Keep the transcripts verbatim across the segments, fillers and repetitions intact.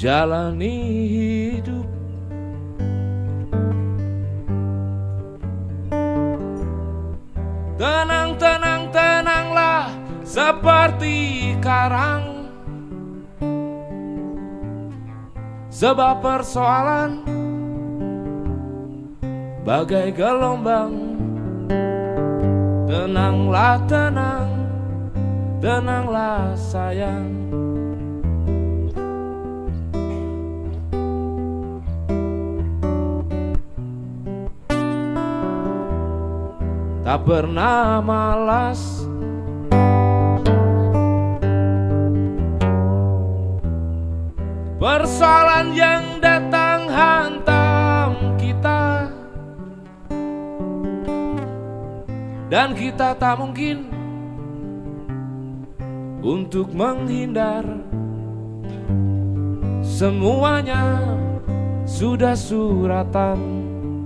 jalani hidup. Tenang, tenang, tenanglah seperti karang, sebab persoalan bagai gelombang. Tenanglah, tenang, tenanglah sayang. Tak pernah malas persoalan yang datang hantam kita, dan kita tak mungkin untuk menghindar. Semuanya sudah suratan.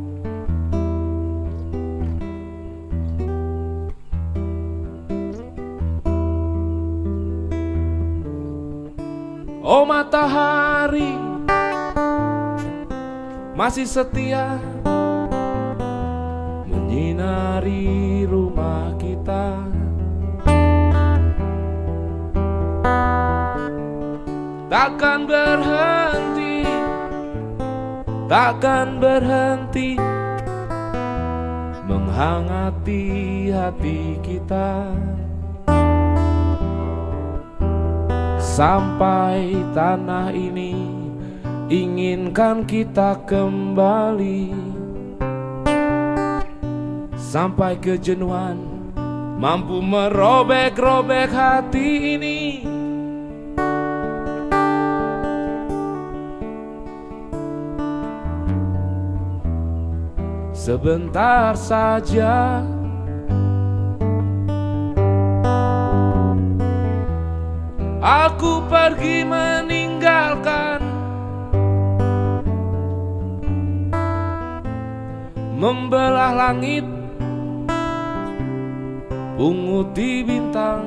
Oh matahari masih setia menyinari rumah kita. Takkan berhenti, takkan berhenti menghangati hati kita, sampai tanah ini inginkan kita kembali, sampai kejenuhan mampu merobek-robek hati ini. Sebentar saja aku pergi meninggalkan, membelah langit, punguti bintang,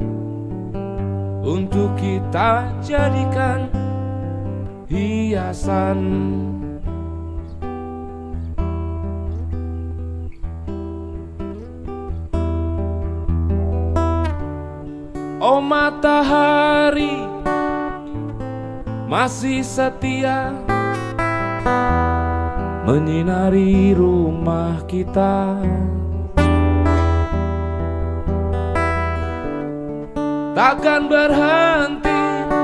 untuk kita jadikan hiasan. Oh matahari masih setia menyinari rumah kita. Takkan berhenti,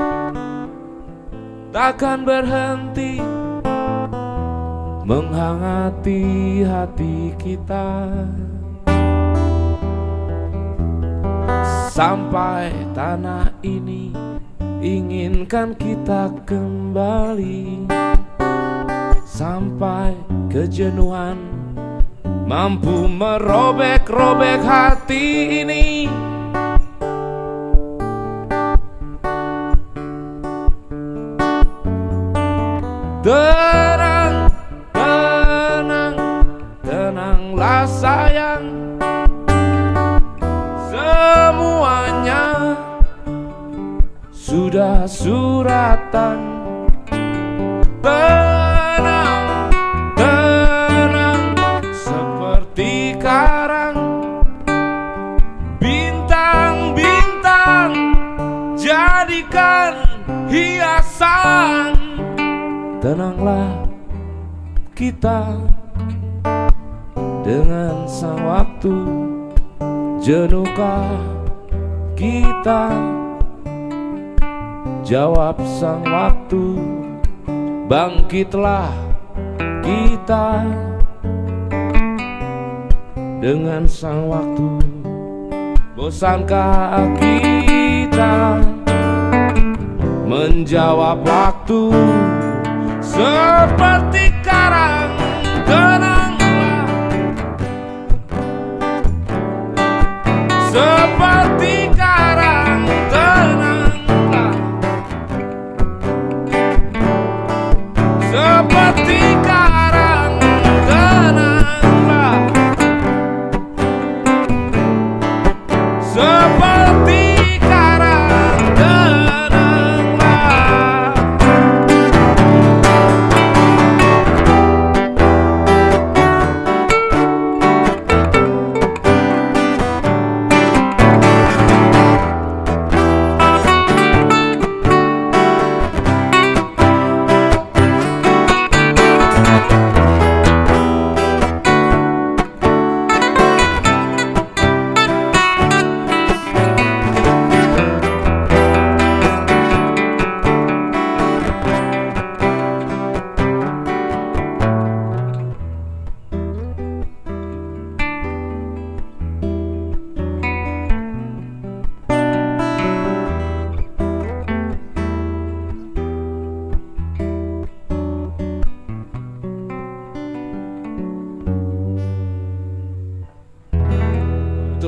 takkan berhenti menghangati hati kita, sampai tanah ini inginkan kita kembali, sampai kejenuhan mampu merobek-robek hati ini. Tenang, tenang, tenanglah sayang. Semuanya sudah suratan. Tenang, tenang seperti karang, bintang-bintang jadikan hiasan. Tenanglah kita dengan sang waktu, jenuhkah kita? Jawab sang waktu, bangkitlah kita dengan sang waktu. Bosankah kita menjawab waktu seperti karang? Tenanglah seperti karang, tenanglah seperti karang, tenanglah seperti karang, tenanglah.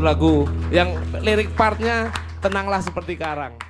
lagu yang lirik partnya tenanglah seperti karang.